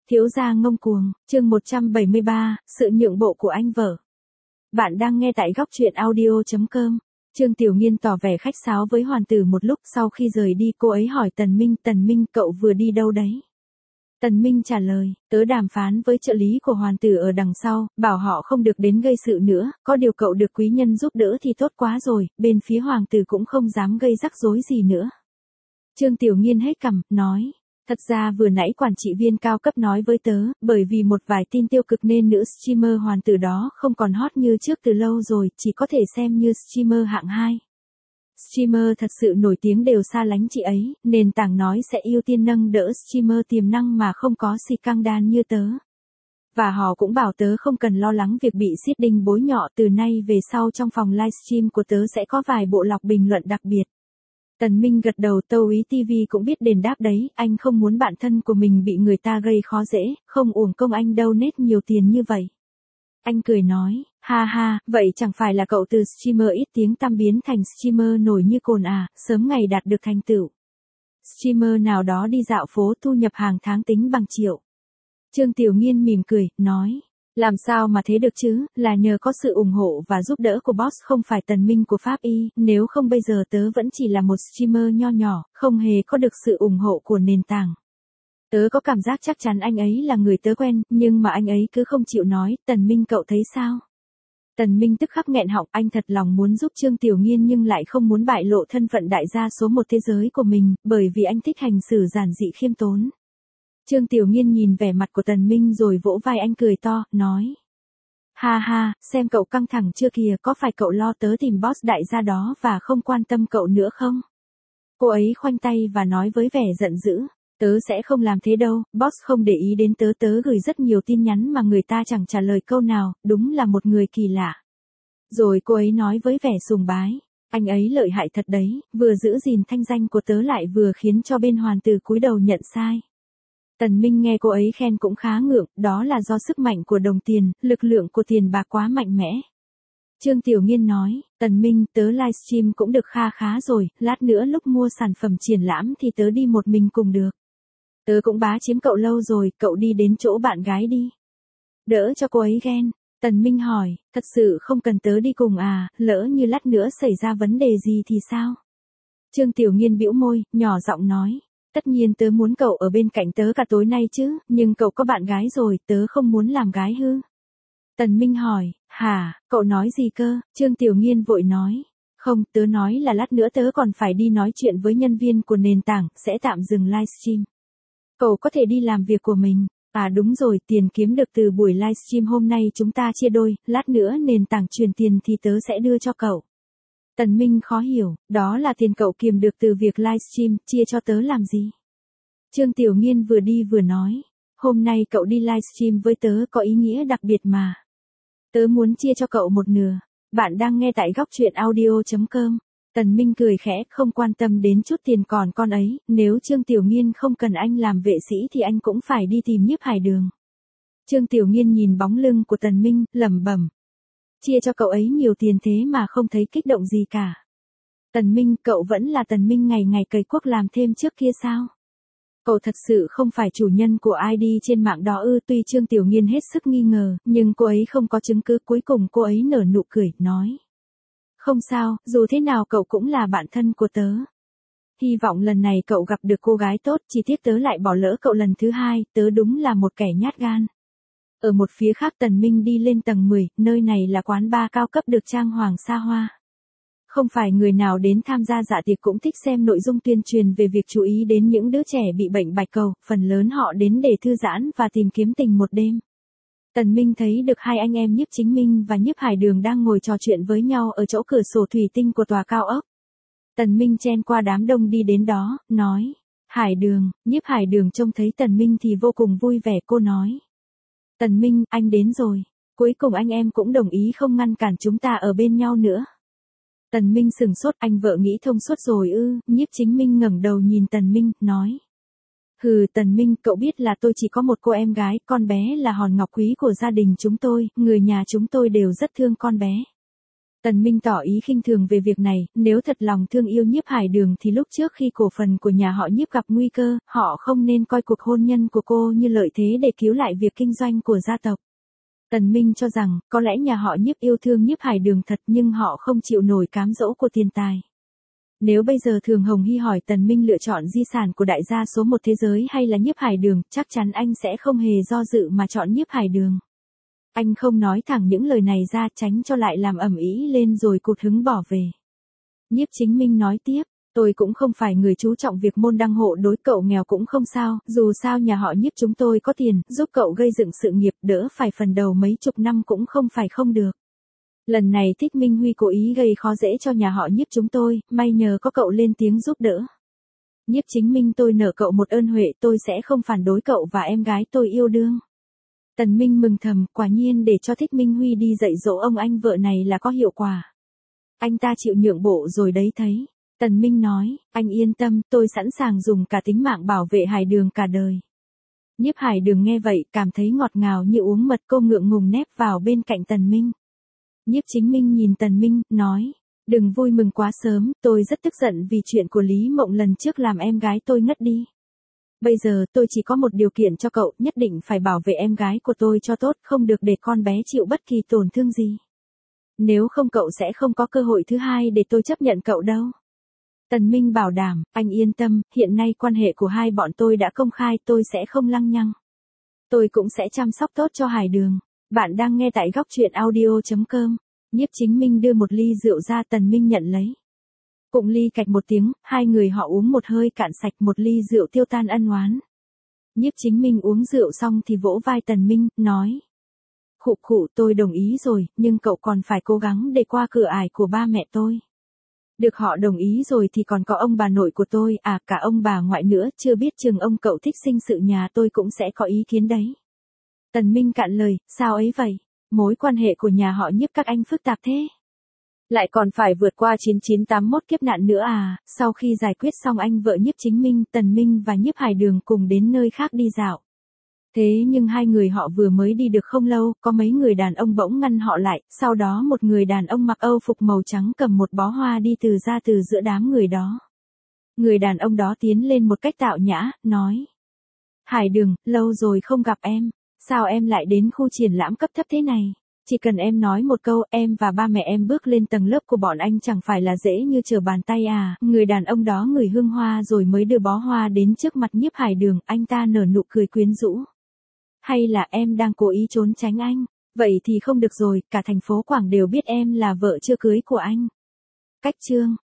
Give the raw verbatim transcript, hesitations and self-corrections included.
Thiếu gia ngông cuồng, chương một trăm bảy mươi ba, sự nhượng bộ của anh vợ. Bạn đang nghe tại góc truyện audio chấm com. Trương Tiểu Nghiên tỏ vẻ khách sáo với hoàng tử một lúc, sau khi rời đi cô ấy hỏi Tần Minh, Tần Minh cậu vừa đi đâu đấy? Tần Minh trả lời, tớ đàm phán với trợ lý của hoàng tử ở đằng sau, bảo họ không được đến gây sự nữa, có điều cậu được quý nhân giúp đỡ thì tốt quá rồi, bên phía hoàng tử cũng không dám gây rắc rối gì nữa. Trương Tiểu Nghiên hết cằm, nói. Thật ra vừa nãy quản trị viên cao cấp nói với tớ, bởi vì một vài tin tiêu cực nên nữ streamer hoàn tử đó không còn hot như trước từ lâu rồi, chỉ có thể xem như streamer hạng hai. Streamer thật sự nổi tiếng đều xa lánh chị ấy, nền tảng nói sẽ ưu tiên nâng đỡ streamer tiềm năng mà không có xì căng đan như tớ. Và họ cũng bảo tớ không cần lo lắng việc bị seeding bối nhọ, từ nay về sau trong phòng livestream của tớ sẽ có vài bộ lọc bình luận đặc biệt. Tần Minh gật đầu, Tâu Ý ti vi cũng biết đền đáp đấy, anh không muốn bạn thân của mình bị người ta gây khó dễ, không uổng công anh donate nhiều tiền như vậy. Anh cười nói, ha ha, vậy chẳng phải là cậu từ streamer ít tiếng tăm biến thành streamer nổi như cồn à, sớm ngày đạt được thành tựu. Streamer nào đó đi dạo phố thu nhập hàng tháng tính bằng triệu. Trương Tiểu Nghiên mỉm cười, nói. Làm sao mà thế được chứ, là nhờ có sự ủng hộ và giúp đỡ của boss không phải Tần Minh của Pháp Y, nếu không bây giờ tớ vẫn chỉ là một streamer nho nhỏ, không hề có được sự ủng hộ của nền tảng. Tớ có cảm giác chắc chắn anh ấy là người tớ quen, nhưng mà anh ấy cứ không chịu nói, Tần Minh cậu thấy sao? Tần Minh tức khắc nghẹn họng, anh thật lòng muốn giúp Trương Tiểu Nghiên nhưng lại không muốn bại lộ thân phận đại gia số một thế giới của mình, bởi vì anh thích hành xử giản dị khiêm tốn. Trương Tiểu Nghiên nhìn vẻ mặt của Tần Minh rồi vỗ vai anh cười to, nói. Ha ha, xem cậu căng thẳng chưa kìa, có phải cậu lo tớ tìm boss đại gia đó và không quan tâm cậu nữa không? Cô ấy khoanh tay và nói với vẻ giận dữ, tớ sẽ không làm thế đâu, boss không để ý đến tớ, tớ gửi rất nhiều tin nhắn mà người ta chẳng trả lời câu nào, đúng là một người kỳ lạ. Rồi cô ấy nói với vẻ sùng bái, anh ấy lợi hại thật đấy, vừa giữ gìn thanh danh của tớ lại vừa khiến cho bên hoàn tử cúi đầu nhận sai. Tần Minh nghe cô ấy khen cũng khá ngượng, đó là do sức mạnh của đồng tiền, lực lượng của tiền bạc quá mạnh mẽ. Trương Tiểu Nghiên nói, Tần Minh, tớ livestream cũng được kha khá rồi, lát nữa lúc mua sản phẩm triển lãm thì tớ đi một mình cùng được. Tớ cũng bá chiếm cậu lâu rồi, cậu đi đến chỗ bạn gái đi. Đỡ cho cô ấy ghen. Tần Minh hỏi, thật sự không cần tớ đi cùng à, lỡ như lát nữa xảy ra vấn đề gì thì sao? Trương Tiểu Nghiên bĩu môi, nhỏ giọng nói. Tất nhiên tớ muốn cậu ở bên cạnh tớ cả tối nay chứ, nhưng cậu có bạn gái rồi, tớ không muốn làm gái hư. Tần Minh hỏi, hả, cậu nói gì cơ? Trương Tiểu Nghiên vội nói, không, tớ nói là lát nữa tớ còn phải đi nói chuyện với nhân viên của nền tảng, sẽ tạm dừng livestream. Cậu có thể đi làm việc của mình. À đúng rồi, tiền kiếm được từ buổi livestream hôm nay chúng ta chia đôi, lát nữa nền tảng truyền tiền thì tớ sẽ đưa cho cậu. Tần Minh khó hiểu, đó là tiền cậu kiếm được từ việc livestream, chia cho tớ làm gì? Trương Tiểu Nghiên vừa đi vừa nói, hôm nay cậu đi livestream với tớ có ý nghĩa đặc biệt mà. Tớ muốn chia cho cậu một nửa. Bạn đang nghe tại góc truyện audio chấm com. Tần Minh cười khẽ, không quan tâm đến chút tiền còn con ấy, nếu Trương Tiểu Nghiên không cần anh làm vệ sĩ thì anh cũng phải đi tìm Nhiếp Hải Đường. Trương Tiểu Nghiên nhìn bóng lưng của Tần Minh, lẩm bẩm. Chia cho cậu ấy nhiều tiền thế mà không thấy kích động gì cả. Tần Minh, cậu vẫn là Tần Minh ngày ngày cày cuốc làm thêm trước kia sao? Cậu thật sự không phải chủ nhân của i đê trên mạng đó ư? Tuy Trương Tiểu Nghiên hết sức nghi ngờ, nhưng cô ấy không có chứng cứ, cuối cùng cô ấy nở nụ cười, nói. Không sao, dù thế nào cậu cũng là bạn thân của tớ. Hy vọng lần này cậu gặp được cô gái tốt, chỉ tiếc tớ lại bỏ lỡ cậu lần thứ hai, tớ đúng là một kẻ nhát gan. Ở một phía khác Tần Minh đi lên tầng mười, nơi này là quán bar cao cấp được trang hoàng xa hoa. Không phải người nào đến tham gia dạ tiệc cũng thích xem nội dung tuyên truyền về việc chú ý đến những đứa trẻ bị bệnh bạch cầu, phần lớn họ đến để thư giãn và tìm kiếm tình một đêm. Tần Minh thấy được hai anh em Nhiếp Chính Minh và Nhiếp Hải Đường đang ngồi trò chuyện với nhau ở chỗ cửa sổ thủy tinh của tòa cao ốc. Tần Minh chen qua đám đông đi đến đó, nói, Hải Đường. Nhiếp Hải Đường trông thấy Tần Minh thì vô cùng vui vẻ, cô nói. Tần Minh, anh đến rồi. Cuối cùng anh em cũng đồng ý không ngăn cản chúng ta ở bên nhau nữa. Tần Minh sừng sốt, anh vợ nghĩ thông suốt rồi ư? Nhiếp Chính Minh ngẩng đầu nhìn Tần Minh, nói. Hừ, Tần Minh, cậu biết là tôi chỉ có một cô em gái, con bé là hòn ngọc quý của gia đình chúng tôi, người nhà chúng tôi đều rất thương con bé. Tần Minh tỏ ý khinh thường về việc này, nếu thật lòng thương yêu Nhiếp Hải Đường thì lúc trước khi cổ phần của nhà họ Nhiếp gặp nguy cơ, họ không nên coi cuộc hôn nhân của cô như lợi thế để cứu lại việc kinh doanh của gia tộc. Tần Minh cho rằng, có lẽ nhà họ Nhiếp yêu thương Nhiếp Hải Đường thật nhưng họ không chịu nổi cám dỗ của tiền tài. Nếu bây giờ Thường Hồng Hy hỏi Tần Minh lựa chọn di sản của đại gia số một thế giới hay là Nhiếp Hải Đường, chắc chắn anh sẽ không hề do dự mà chọn Nhiếp Hải Đường. Anh không nói thẳng những lời này ra tránh cho lại làm ầm ĩ lên rồi cụt hứng bỏ về. Nhiếp Chính Minh nói tiếp, tôi cũng không phải người chú trọng việc môn đăng hộ đối, cậu nghèo cũng không sao, dù sao nhà họ Nhiếp chúng tôi có tiền, giúp cậu gây dựng sự nghiệp, đỡ phải phần đầu mấy chục năm cũng không phải không được. Lần này Thích Minh Huy cố ý gây khó dễ cho nhà họ Nhiếp chúng tôi, may nhờ có cậu lên tiếng giúp đỡ. Nhiếp Chính Minh, tôi nợ cậu một ơn huệ, tôi sẽ không phản đối cậu và em gái tôi yêu đương. Tần Minh mừng thầm, quả nhiên để cho Thích Minh Huy đi dạy dỗ ông anh vợ này là có hiệu quả. Anh ta chịu nhượng bộ rồi đấy thấy. Tần Minh nói, anh yên tâm, tôi sẵn sàng dùng cả tính mạng bảo vệ Hải Đường cả đời. Nhiếp Hải Đường nghe vậy, cảm thấy ngọt ngào như uống mật, cô ngượng ngùng nép vào bên cạnh Tần Minh. Nhiếp Chính Minh nhìn Tần Minh, nói, đừng vui mừng quá sớm, tôi rất tức giận vì chuyện của Lý Mộng lần trước làm em gái tôi ngất đi. Bây giờ tôi chỉ có một điều kiện cho cậu, nhất định phải bảo vệ em gái của tôi cho tốt, không được để con bé chịu bất kỳ tổn thương gì. Nếu không cậu sẽ không có cơ hội thứ hai để tôi chấp nhận cậu đâu. Tần Minh bảo đảm, anh yên tâm, hiện nay quan hệ của hai bọn tôi đã công khai, tôi sẽ không lăng nhăng. Tôi cũng sẽ chăm sóc tốt cho Hải Đường. Bạn đang nghe tại góc truyện audio chấm com. Nhiếp Chính Minh đưa một ly rượu ra, Tần Minh nhận lấy. Cụng ly cạch một tiếng, hai người họ uống một hơi cạn sạch, một ly rượu tiêu tan ân oán. Nhiếp Chính Minh uống rượu xong thì vỗ vai Tần Minh, nói. Khụ khụ, tôi đồng ý rồi, nhưng cậu còn phải cố gắng để qua cửa ải của ba mẹ tôi. Được họ đồng ý rồi thì còn có ông bà nội của tôi, à cả ông bà ngoại nữa, chưa biết chừng ông cậu thích sinh sự nhà tôi cũng sẽ có ý kiến đấy. Tần Minh cạn lời, sao ấy vậy? Mối quan hệ của nhà họ Nhiếp các anh phức tạp thế. Lại còn phải vượt qua chín chín tám mốt kiếp nạn nữa à? Sau khi giải quyết xong anh vợ Nhiếp Chính Minh, Tần Minh và Nhiếp Hải Đường cùng đến nơi khác đi dạo. Thế nhưng hai người họ vừa mới đi được không lâu, có mấy người đàn ông bỗng ngăn họ lại, sau đó một người đàn ông mặc âu phục màu trắng cầm một bó hoa đi từ ra từ giữa đám người đó. Người đàn ông đó tiến lên một cách tạo nhã, nói. Hải Đường, lâu rồi không gặp em, sao em lại đến khu triển lãm cấp thấp thế này? Chỉ cần em nói một câu, em và ba mẹ em bước lên tầng lớp của bọn anh chẳng phải là dễ như trở bàn tay à. Người đàn ông đó ngửi hương hoa rồi mới đưa bó hoa đến trước mặt Nhiếp Hải Đường, anh ta nở nụ cười quyến rũ. Hay là em đang cố ý trốn tránh anh? Vậy thì không được rồi, cả thành phố Quảng đều biết em là vợ chưa cưới của anh. Cách chương